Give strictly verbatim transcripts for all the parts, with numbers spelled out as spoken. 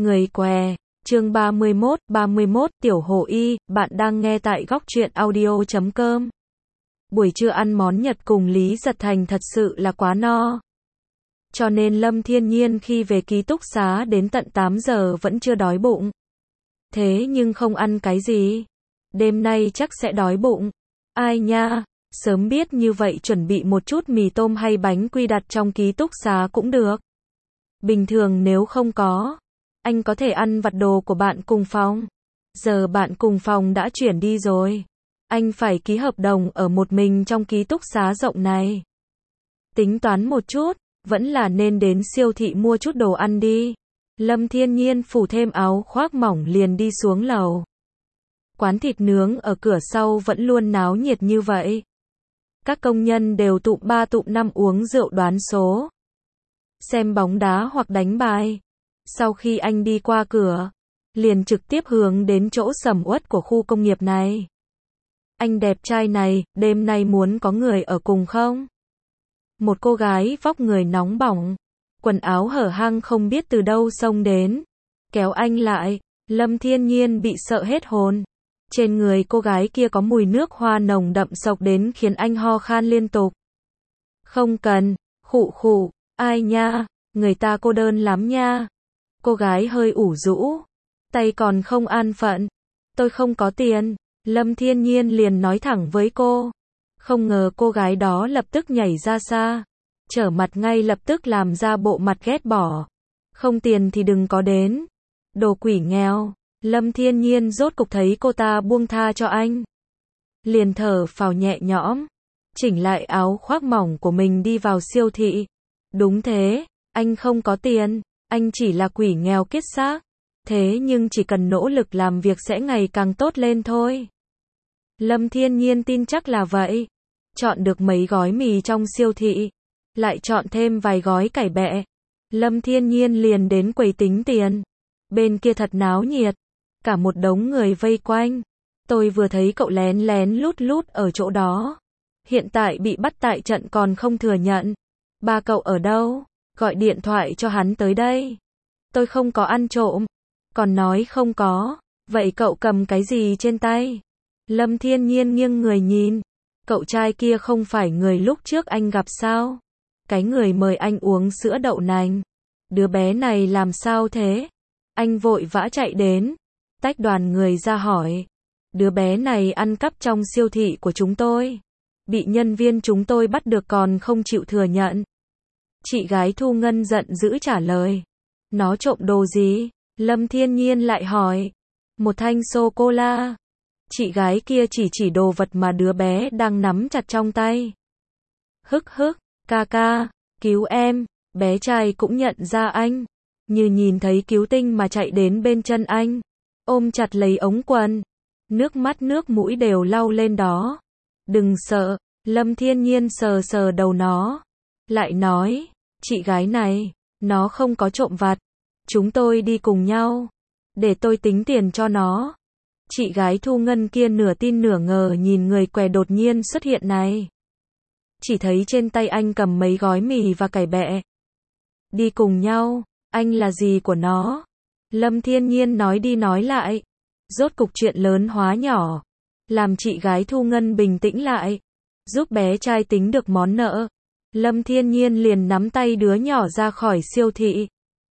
Người què, chương ba mươi mốt, ba mươi mốt, Tiểu Hồ Y, bạn đang nghe tại góc truyện audio chấm com. Buổi trưa ăn món Nhật cùng Lý Giật Thành thật sự là quá no. Cho nên Lâm Thiên Nhiên khi về ký túc xá đến tận tám giờ vẫn chưa đói bụng. Thế nhưng không ăn cái gì. Đêm nay chắc sẽ đói bụng. Ai nha, sớm biết như vậy chuẩn bị một chút mì tôm hay bánh quy đặt trong ký túc xá cũng được. Bình thường nếu không có, anh có thể ăn vặt đồ của bạn cùng phòng. Giờ bạn cùng phòng đã chuyển đi rồi. Anh phải ký hợp đồng ở một mình trong ký túc xá rộng này. Tính toán một chút, vẫn là nên đến siêu thị mua chút đồ ăn đi. Lâm Thiên Nhiên phủ thêm áo khoác mỏng liền đi xuống lầu. Quán thịt nướng ở cửa sau vẫn luôn náo nhiệt như vậy. Các công nhân đều tụm ba tụm năm uống rượu đoán số, xem bóng đá hoặc đánh bài. Sau khi anh đi qua cửa, liền trực tiếp hướng đến chỗ sầm uất của khu công nghiệp này. Anh đẹp trai này, đêm nay muốn có người ở cùng không? Một cô gái vóc người nóng bỏng, quần áo hở hang không biết từ đâu xông đến, kéo anh lại. Lâm Thiên Nhiên bị sợ hết hồn. Trên người cô gái kia có mùi nước hoa nồng đậm sộc đến khiến anh ho khan liên tục. Không cần, khụ khụ, ai nha, người ta cô đơn lắm nha. Cô gái hơi ủ rũ, tay còn không an phận. Tôi không có tiền. Lâm Thiên Nhiên liền nói thẳng với cô. Không ngờ cô gái đó lập tức nhảy ra xa, trở mặt ngay lập tức làm ra bộ mặt ghét bỏ. Không tiền thì đừng có đến. Đồ quỷ nghèo. Lâm Thiên Nhiên rốt cục thấy cô ta buông tha cho anh. Liền thở phào nhẹ nhõm, chỉnh lại áo khoác mỏng của mình đi vào siêu thị. Đúng thế, anh không có tiền, anh chỉ là quỷ nghèo kiết xác. Thế nhưng chỉ cần nỗ lực làm việc sẽ ngày càng tốt lên thôi. Lâm Thiên Nhiên tin chắc là vậy. Chọn được mấy gói mì trong siêu thị, lại chọn thêm vài gói cải bẹ. Lâm Thiên Nhiên liền đến quầy tính tiền. Bên kia thật náo nhiệt, cả một đống người vây quanh. Tôi vừa thấy cậu lén lén lút lút ở chỗ đó. Hiện tại bị bắt tại trận còn không thừa nhận. Ba cậu ở đâu? Gọi điện thoại cho hắn tới đây. Tôi không có ăn trộm. Còn nói không có. Vậy cậu cầm cái gì trên tay? Lâm Thiên Nhiên nghiêng người nhìn. Cậu trai kia không phải người lúc trước anh gặp sao? Cái người mời anh uống sữa đậu nành. Đứa bé này làm sao thế? Anh vội vã chạy đến, tách đoàn người ra hỏi. Đứa bé này ăn cắp trong siêu thị của chúng tôi. Bị nhân viên chúng tôi bắt được còn không chịu thừa nhận. Chị gái Thu Ngân giận dữ trả lời. Nó trộm đồ gì? Lâm Thiên Nhiên lại hỏi. Một thanh sô-cô-la. Chị gái kia chỉ chỉ đồ vật mà đứa bé đang nắm chặt trong tay. Hức hức, ca ca, cứu em. Bé trai cũng nhận ra anh, như nhìn thấy cứu tinh mà chạy đến bên chân anh, ôm chặt lấy ống quần, nước mắt nước mũi đều lau lên đó. Đừng sợ. Lâm Thiên Nhiên sờ sờ đầu nó, lại nói, chị gái này, nó không có trộm vặt. Chúng tôi đi cùng nhau, để tôi tính tiền cho nó. Chị gái Thu Ngân kia nửa tin nửa ngờ nhìn người què đột nhiên xuất hiện này. Chỉ thấy trên tay anh cầm mấy gói mì và cải bẹ. Đi cùng nhau, anh là gì của nó? Lâm Thiên Nhiên nói đi nói lại. Rốt cục chuyện lớn hóa nhỏ, làm chị gái Thu Ngân bình tĩnh lại, giúp bé trai tính được món nợ. Lâm Thiên Nhiên liền nắm tay đứa nhỏ ra khỏi siêu thị,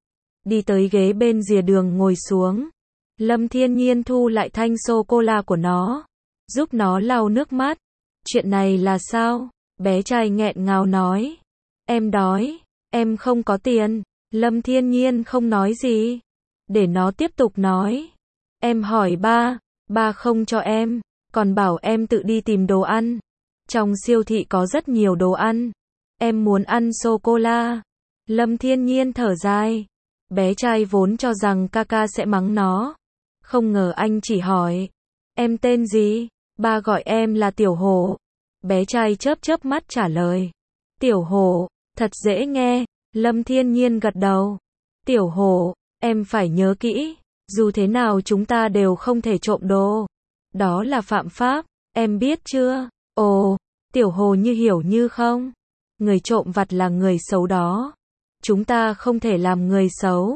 đi tới ghế bên rìa đường ngồi xuống. Lâm Thiên Nhiên thu lại thanh sô-cô-la của nó, giúp nó lau nước mắt. Chuyện này là sao? Bé trai nghẹn ngào nói. Em đói, em không có tiền. Lâm Thiên Nhiên không nói gì, để nó tiếp tục nói. Em hỏi ba, ba không cho em, còn bảo em tự đi tìm đồ ăn. Trong siêu thị có rất nhiều đồ ăn. Em muốn ăn sô-cô-la. Lâm Thiên Nhiên thở dài. Bé trai vốn cho rằng ca ca sẽ mắng nó. Không ngờ anh chỉ hỏi. Em tên gì? Ba gọi em là Tiểu Hổ. Bé trai chớp chớp mắt trả lời. Tiểu Hổ, thật dễ nghe. Lâm Thiên Nhiên gật đầu. Tiểu Hổ, em phải nhớ kỹ. Dù thế nào chúng ta đều không thể trộm đồ. Đó là phạm pháp, em biết chưa? Ồ, Tiểu Hồ như hiểu như không? Người trộm vặt là người xấu đó. Chúng ta không thể làm người xấu.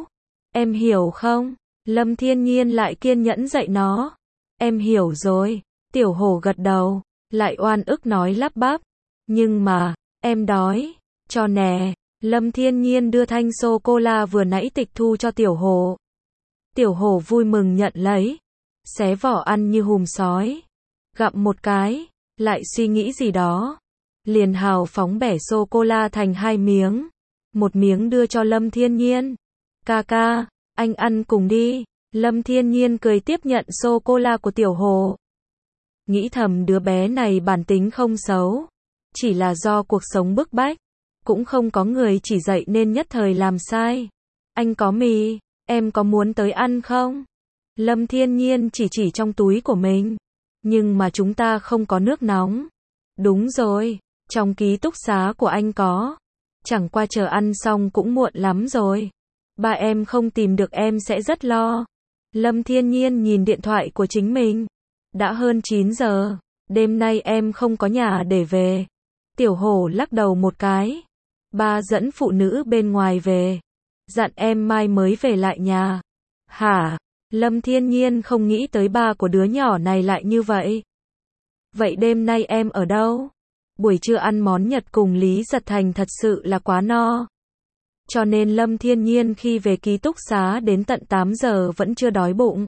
Em hiểu không? Lâm Thiên Nhiên lại kiên nhẫn dạy nó. Em hiểu rồi. Tiểu hổ gật đầu, lại oan ức nói lắp bắp. Nhưng mà, em đói. Cho nè. Lâm Thiên Nhiên đưa thanh sô-cô-la vừa nãy tịch thu cho tiểu hổ. Tiểu hổ vui mừng nhận lấy. Xé vỏ ăn như hùm sói. Gặm một cái, lại suy nghĩ gì đó. Liền hào phóng bẻ sô-cô-la thành hai miếng. Một miếng đưa cho Lâm Thiên Nhiên. Ca ca, anh ăn cùng đi. Lâm Thiên Nhiên cười tiếp nhận sô-cô-la của tiểu hổ. Nghĩ thầm đứa bé này bản tính không xấu. Chỉ là do cuộc sống bức bách. Cũng không có người chỉ dạy nên nhất thời làm sai. Anh có mì, em có muốn tới ăn không? Lâm Thiên Nhiên chỉ chỉ trong túi của mình. Nhưng mà chúng ta không có nước nóng. Đúng rồi, trong ký túc xá của anh có. Chẳng qua chờ ăn xong cũng muộn lắm rồi. Ba em không tìm được em sẽ rất lo. Lâm Thiên Nhiên nhìn điện thoại của chính mình. Đã hơn chín giờ, đêm nay em không có nhà để về. Tiểu hổ lắc đầu một cái. Ba dẫn phụ nữ bên ngoài về. Dặn em mai mới về lại nhà. Hả? Lâm Thiên Nhiên không nghĩ tới ba của đứa nhỏ này lại như vậy. Vậy đêm nay em ở đâu? Buổi trưa ăn món Nhật cùng Lý Giật Thành thật sự là quá no. Cho nên Lâm Thiên Nhiên khi về ký túc xá đến tận tám giờ vẫn chưa đói bụng.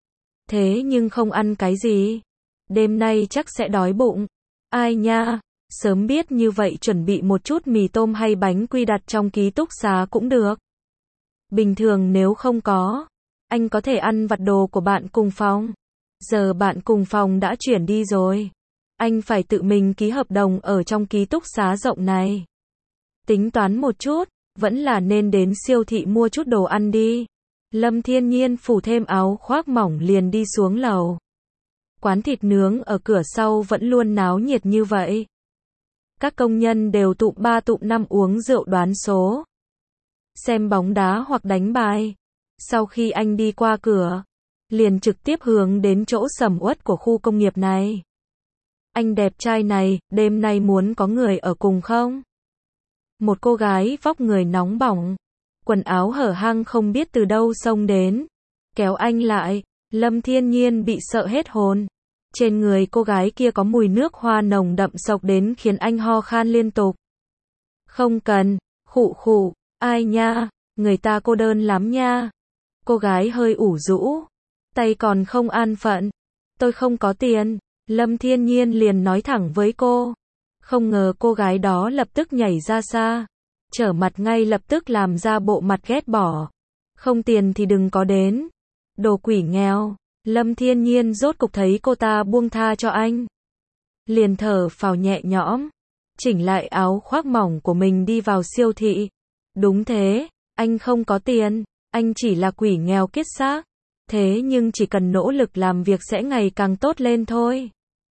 Thế nhưng không ăn cái gì. Đêm nay chắc sẽ đói bụng. Ai nha, sớm biết như vậy chuẩn bị một chút mì tôm hay bánh quy đặt trong ký túc xá cũng được. Bình thường nếu không có, anh có thể ăn vặt đồ của bạn cùng phòng. Giờ bạn cùng phòng đã chuyển đi rồi. Anh phải tự mình ký hợp đồng ở trong ký túc xá rộng này. Tính toán một chút, vẫn là nên đến siêu thị mua chút đồ ăn đi. Lâm Thiên Nhiên phủ thêm áo khoác mỏng liền đi xuống lầu. Quán thịt nướng ở cửa sau vẫn luôn náo nhiệt như vậy. Các công nhân đều tụm ba tụm năm uống rượu đoán số. Xem bóng đá hoặc đánh bài. Sau khi anh đi qua cửa, liền trực tiếp hướng đến chỗ sầm uất của khu công nghiệp này. Anh đẹp trai này, đêm nay muốn có người ở cùng không? Một cô gái vóc người nóng bỏng, quần áo hở hang không biết từ đâu xông đến, kéo anh lại. Lâm Thiên Nhiên bị sợ hết hồn. Trên người cô gái kia có mùi nước hoa nồng đậm sộc đến khiến anh ho khan liên tục. Không cần, khụ khụ, ai nha, người ta cô đơn lắm nha. Cô gái hơi ủ rũ, tay còn không an phận. Tôi không có tiền. Lâm Thiên Nhiên liền nói thẳng với cô. Không ngờ cô gái đó lập tức nhảy ra xa, trở mặt ngay lập tức làm ra bộ mặt ghét bỏ. Không tiền thì đừng có đến. Đồ quỷ nghèo. Lâm Thiên Nhiên rốt cục thấy cô ta buông tha cho anh. Liền thở phào nhẹ nhõm, chỉnh lại áo khoác mỏng của mình đi vào siêu thị. Đúng thế, anh không có tiền, anh chỉ là quỷ nghèo kiết xác. Thế nhưng chỉ cần nỗ lực làm việc sẽ ngày càng tốt lên thôi.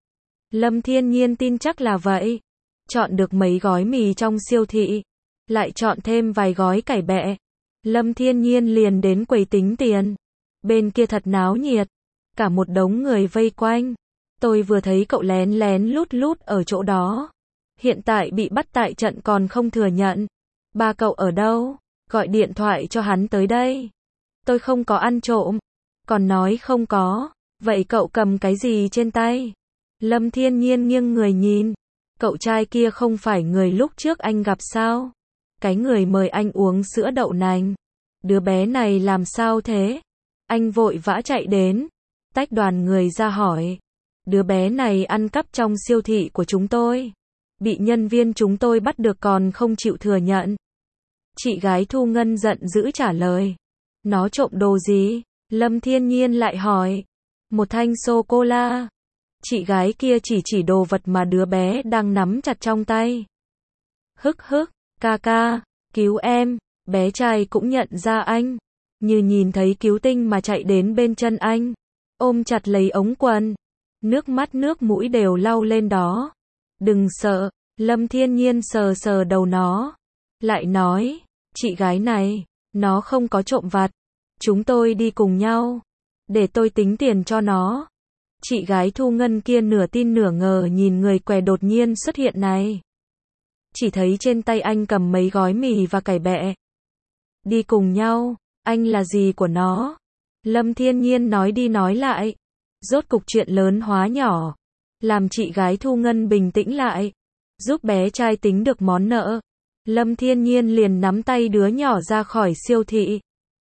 Lâm Thiên Nhiên tin chắc là vậy. Chọn được mấy gói mì trong siêu thị, lại chọn thêm vài gói cải bẹ. Lâm Thiên Nhiên liền đến quầy tính tiền. Bên kia thật náo nhiệt, cả một đống người vây quanh. Tôi vừa thấy cậu lén lén lút lút ở chỗ đó. Hiện tại bị bắt tại trận còn không thừa nhận. Ba cậu ở đâu? Gọi điện thoại cho hắn tới đây. Tôi không có ăn trộm. Còn nói không có. Vậy cậu cầm cái gì trên tay? Lâm Thiên Nhiên nghiêng người nhìn. Cậu trai kia không phải người lúc trước anh gặp sao? Cái người mời anh uống sữa đậu nành. Đứa bé này làm sao thế? Anh vội vã chạy đến, tách đoàn người ra hỏi. Đứa bé này ăn cắp trong siêu thị của chúng tôi. Bị nhân viên chúng tôi bắt được còn không chịu thừa nhận. Chị gái Thu Ngân giận dữ trả lời. Nó trộm đồ gì? Lâm Thiên Nhiên lại hỏi. Một thanh sô-cô-la. Chị gái kia chỉ chỉ đồ vật mà đứa bé đang nắm chặt trong tay. Hức hức, ca ca, cứu em. Bé trai cũng nhận ra anh. Như nhìn thấy cứu tinh mà chạy đến bên chân anh. Ôm chặt lấy ống quần. Nước mắt nước mũi đều lau lên đó. Đừng sợ. Lâm Thiên Nhiên sờ sờ đầu nó. Lại nói. Chị gái này. Nó không có trộm vặt. Chúng tôi đi cùng nhau. Để tôi tính tiền cho nó. Chị gái Thu Ngân kia nửa tin nửa ngờ nhìn người què đột nhiên xuất hiện này. Chỉ thấy trên tay anh cầm mấy gói mì và cải bẹ. Đi cùng nhau. Anh là gì của nó? Lâm Thiên Nhiên nói đi nói lại. Rốt cục chuyện lớn hóa nhỏ. Làm chị gái Thu Ngân bình tĩnh lại. Giúp bé trai tính được món nợ. Lâm Thiên Nhiên liền nắm tay đứa nhỏ ra khỏi siêu thị.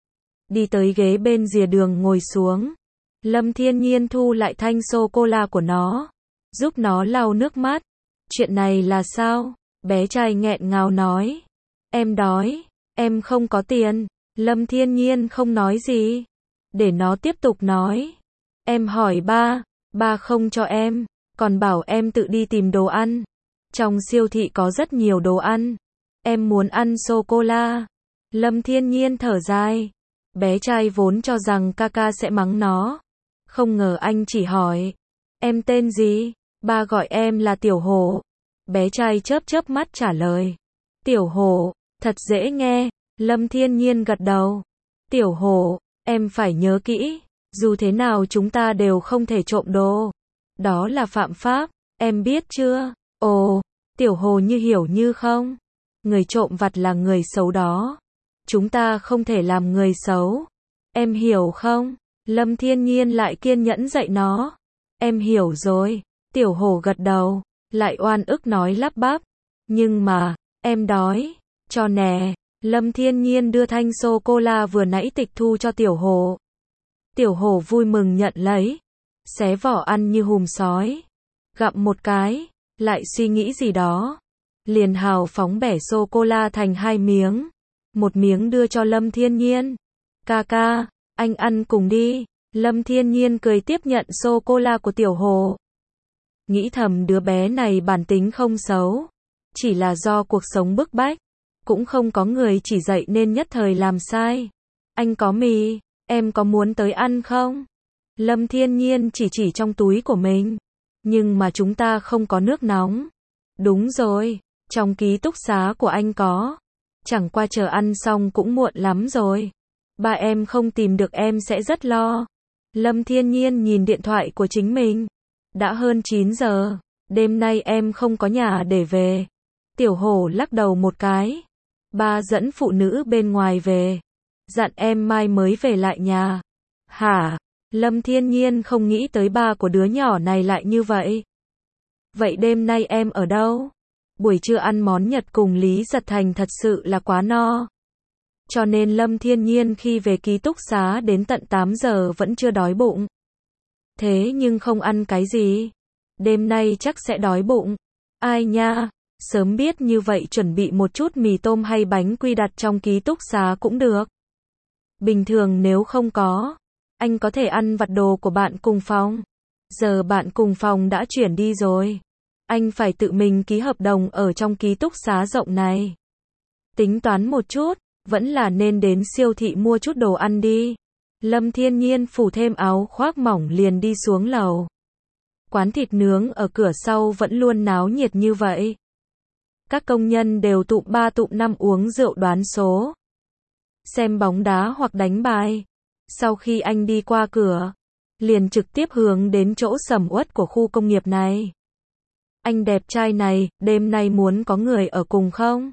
Đi tới ghế bên rìa đường ngồi xuống. Lâm Thiên Nhiên thu lại thanh sô-cô-la của nó. Giúp nó lau nước mắt. Chuyện này là sao? Bé trai nghẹn ngào nói. Em đói. Em không có tiền. Lâm Thiên Nhiên không nói gì. Để nó tiếp tục nói. Em hỏi ba. Ba không cho em. Còn bảo em tự đi tìm đồ ăn. Trong siêu thị có rất nhiều đồ ăn. Em muốn ăn sô-cô-la. Lâm Thiên Nhiên thở dài. Bé trai vốn cho rằng ca ca sẽ mắng nó. Không ngờ anh chỉ hỏi. Em tên gì? Ba gọi em là Tiểu Hổ. Bé trai chớp chớp mắt trả lời. Tiểu Hổ, thật dễ nghe. Lâm Thiên Nhiên gật đầu. Tiểu Hổ, em phải nhớ kỹ. Dù thế nào chúng ta đều không thể trộm đồ. Đó là phạm pháp, em biết chưa? Ồ, Tiểu Hổ như hiểu như không. Người trộm vặt là người xấu đó. Chúng ta không thể làm người xấu. Em hiểu không? Lâm Thiên Nhiên lại kiên nhẫn dạy nó. Em hiểu rồi. Tiểu Hổ gật đầu. Lại oan ức nói lắp bắp. Nhưng mà, em đói. Cho nè. Lâm Thiên Nhiên đưa thanh sô-cô-la vừa nãy tịch thu cho Tiểu Hổ. Tiểu Hổ vui mừng nhận lấy. Xé vỏ ăn như hùm sói. Gặm một cái. Lại suy nghĩ gì đó. Liền hào phóng bẻ sô-cô-la thành hai miếng. Một miếng đưa cho Lâm Thiên Nhiên. Ca ca, anh ăn cùng đi. Lâm Thiên Nhiên cười tiếp nhận sô-cô-la của Tiểu Hổ. Nghĩ thầm đứa bé này bản tính không xấu. Chỉ là do cuộc sống bức bách. Cũng không có người chỉ dạy nên nhất thời làm sai. Anh có mì, em có muốn tới ăn không? Lâm Thiên Nhiên chỉ chỉ trong túi của mình. Nhưng mà chúng ta không có nước nóng. Đúng rồi, trong ký túc xá của anh có. Chẳng qua chờ ăn xong cũng muộn lắm rồi. Ba em không tìm được em sẽ rất lo. Lâm Thiên Nhiên nhìn điện thoại của chính mình. Đã hơn chín giờ, đêm nay em không có nhà để về. Tiểu Hổ lắc đầu một cái. Ba dẫn phụ nữ bên ngoài về. Dặn em mai mới về lại nhà. Hả? Lâm Thiên Nhiên không nghĩ tới ba của đứa nhỏ này lại như vậy. Vậy đêm nay em ở đâu? Buổi trưa ăn món Nhật cùng Lý Giật Thành thật sự là quá no. Cho nên Lâm Thiên Nhiên khi về ký túc xá đến tận tám giờ vẫn chưa đói bụng. Thế nhưng không ăn cái gì. Đêm nay chắc sẽ đói bụng. Ai nha, sớm biết như vậy chuẩn bị một chút mì tôm hay bánh quy đặt trong ký túc xá cũng được. Bình thường nếu không có, anh có thể ăn vặt đồ của bạn cùng phòng. Giờ bạn cùng phòng đã chuyển đi rồi. Anh phải tự mình ký hợp đồng ở trong ký túc xá rộng này. Tính toán một chút, vẫn là nên đến siêu thị mua chút đồ ăn đi. Lâm Thiên Nhiên phủ thêm áo khoác mỏng liền đi xuống lầu. Quán thịt nướng ở cửa sau vẫn luôn náo nhiệt như vậy. Các công nhân đều tụm ba tụm năm uống rượu đoán số. Xem bóng đá hoặc đánh bài. Sau khi anh đi qua cửa, liền trực tiếp hướng đến chỗ sầm uất của khu công nghiệp này. Anh đẹp trai này, đêm nay muốn có người ở cùng không?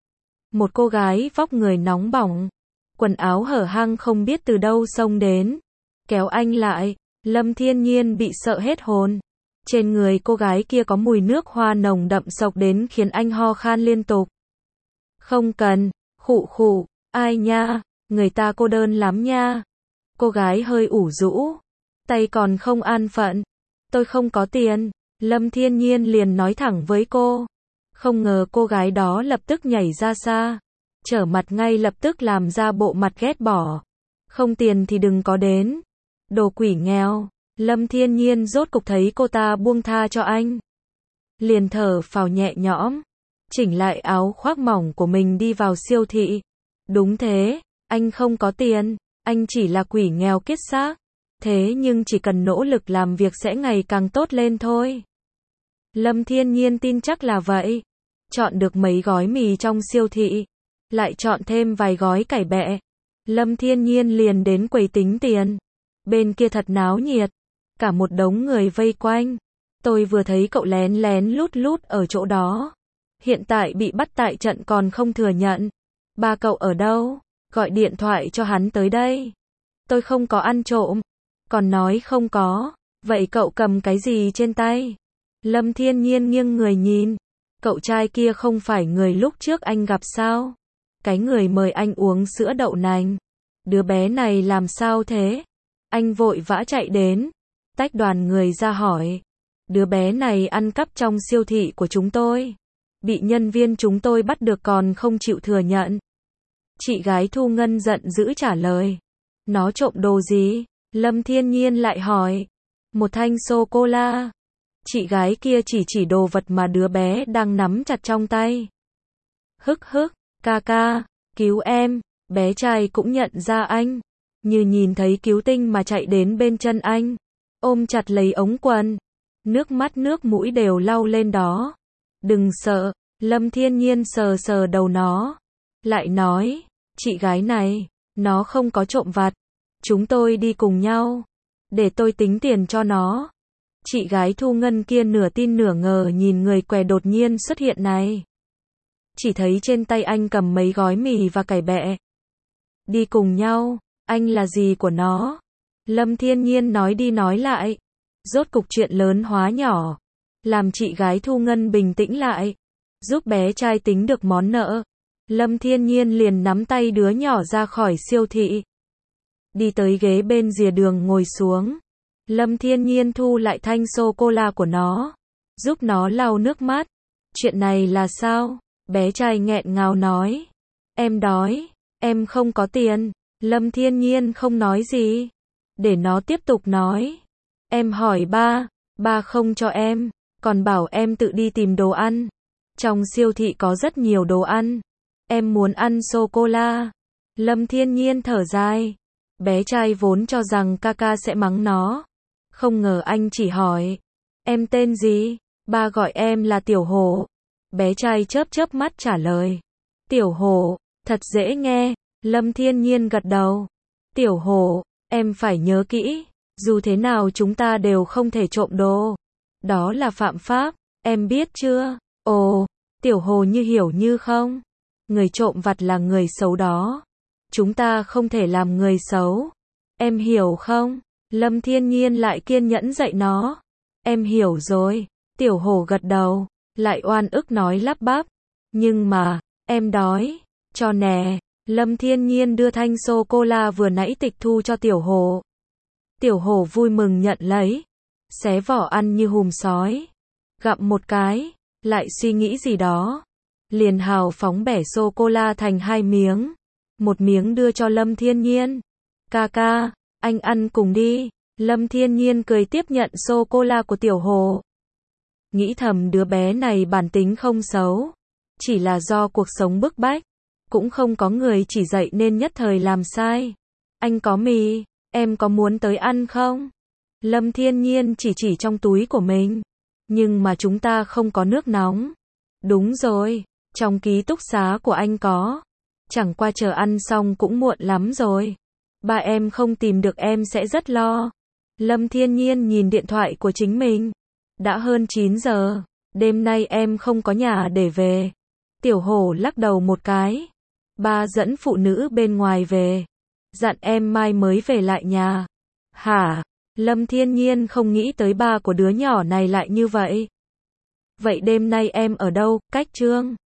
Một cô gái vóc người nóng bỏng, quần áo hở hang không biết từ đâu xông đến, kéo anh lại. Lâm Thiên Nhiên bị sợ hết hồn. Trên người cô gái kia có mùi nước hoa nồng đậm sộc đến khiến anh ho khan liên tục. Không cần, khụ khụ, ai nha, người ta cô đơn lắm nha. Cô gái hơi ủ rũ, tay còn không an phận. Tôi không có tiền. Lâm Thiên Nhiên liền nói thẳng với cô. Không ngờ cô gái đó lập tức nhảy ra xa, trở mặt ngay lập tức làm ra bộ mặt ghét bỏ. Không tiền thì đừng có đến. Đồ quỷ nghèo. Lâm Thiên Nhiên rốt cục thấy cô ta buông tha cho anh. Liền thở phào nhẹ nhõm, chỉnh lại áo khoác mỏng của mình đi vào siêu thị. Đúng thế, anh không có tiền, anh chỉ là quỷ nghèo kiết xác. Thế nhưng chỉ cần nỗ lực làm việc sẽ ngày càng tốt lên thôi. Lâm Thiên Nhiên tin chắc là vậy. Chọn được mấy gói mì trong siêu thị, lại chọn thêm vài gói cải bẹ. Lâm Thiên Nhiên liền đến quầy tính tiền. Bên kia thật náo nhiệt, cả một đống người vây quanh. Tôi vừa thấy cậu lén lén lút lút ở chỗ đó. Hiện tại bị bắt tại trận còn không thừa nhận. Ba cậu ở đâu? gọi điện thoại cho hắn tới đây. Tôi không có ăn trộm. Còn nói không có. Vậy cậu cầm cái gì trên tay? Lâm Thiên Nhiên nghiêng người nhìn. Cậu trai kia không phải người lúc trước anh gặp sao? Cái người mời anh uống sữa đậu nành. Đứa bé này làm sao thế? Anh vội vã chạy đến. Tách đoàn người ra hỏi. Đứa bé này ăn cắp trong siêu thị của chúng tôi. Bị nhân viên chúng tôi bắt được còn không chịu thừa nhận. Chị gái Thu Ngân giận dữ trả lời. Nó trộm đồ gì? Lâm Thiên Nhiên lại hỏi. Một thanh sô-cô-la. Chị gái kia chỉ chỉ đồ vật mà đứa bé đang nắm chặt trong tay. Hức hức, ca ca, cứu em. Bé trai cũng nhận ra anh. Như nhìn thấy cứu tinh mà chạy đến bên chân anh. Ôm chặt lấy ống quần. Nước mắt nước mũi đều lau lên đó. Đừng sợ. Lâm Thiên Nhiên sờ sờ đầu nó. Lại nói, chị gái này, nó không có trộm vặt. Chúng tôi đi cùng nhau. Để tôi tính tiền cho nó. Chị gái Thu Ngân kia nửa tin nửa ngờ nhìn người què đột nhiên xuất hiện này. Chỉ thấy trên tay anh cầm mấy gói mì và cải bẹ. Đi cùng nhau, anh là gì của nó? Lâm Thiên Nhiên nói đi nói lại. Rốt cục chuyện lớn hóa nhỏ. Làm chị gái Thu Ngân bình tĩnh lại. Giúp bé trai tính được món nợ. Lâm Thiên Nhiên liền nắm tay đứa nhỏ ra khỏi siêu thị. Đi tới ghế bên rìa đường ngồi xuống. Lâm Thiên Nhiên thu lại thanh sô-cô-la của nó. Giúp nó lau nước mắt. Chuyện này là sao? Bé trai nghẹn ngào nói. Em đói. Em không có tiền. Lâm Thiên Nhiên không nói gì. Để nó tiếp tục nói. Em hỏi ba. Ba không cho em. Còn bảo em tự đi tìm đồ ăn. Trong siêu thị có rất nhiều đồ ăn. Em muốn ăn sô-cô-la. Lâm Thiên Nhiên thở dài. Bé trai vốn cho rằng ca ca sẽ mắng nó. Không ngờ anh chỉ hỏi. Em tên gì? Ba gọi em là Tiểu Hổ. Bé trai chớp chớp mắt trả lời. Tiểu Hổ, thật dễ nghe. Lâm Thiên Nhiên gật đầu. Tiểu Hổ, em phải nhớ kỹ. Dù thế nào chúng ta đều không thể trộm đồ. Đó là phạm pháp, em biết chưa? Ồ, Tiểu Hổ như hiểu như không. Người trộm vặt là người xấu đó. Chúng ta không thể làm người xấu. Em hiểu không? Lâm Thiên Nhiên lại kiên nhẫn dạy nó. Em hiểu rồi. Tiểu Hổ gật đầu. Lại oan ức nói lắp bắp. Nhưng mà, em đói. Cho nè. Lâm Thiên Nhiên đưa thanh sô-cô-la vừa nãy tịch thu cho Tiểu Hổ. Tiểu Hổ vui mừng nhận lấy. Xé vỏ ăn như hùm sói. Gặm một cái. Lại suy nghĩ gì đó. Liền hào phóng bẻ sô-cô-la thành hai miếng. Một miếng đưa cho Lâm Thiên Nhiên. Ca ca, anh ăn cùng đi. Lâm Thiên Nhiên cười tiếp nhận sô-cô-la của Tiểu Hổ. Nghĩ thầm đứa bé này bản tính không xấu. Chỉ là do cuộc sống bức bách. Cũng không có người chỉ dạy nên nhất thời làm sai. Anh có mì, em có muốn tới ăn không? Lâm Thiên Nhiên chỉ chỉ trong túi của mình. Nhưng mà chúng ta không có nước nóng. Đúng rồi, trong ký túc xá của anh có. Chẳng qua chờ ăn xong cũng muộn lắm rồi. Ba em không tìm được em sẽ rất lo. Lâm Thiên Nhiên nhìn điện thoại của chính mình. Đã hơn chín giờ. Đêm nay em không có nhà để về. Tiểu Hổ lắc đầu một cái. Ba dẫn phụ nữ bên ngoài về. Dặn em mai mới về lại nhà. Hả? Lâm Thiên Nhiên không nghĩ tới ba của đứa nhỏ này lại như vậy. Vậy đêm nay em ở đâu? Cách Trương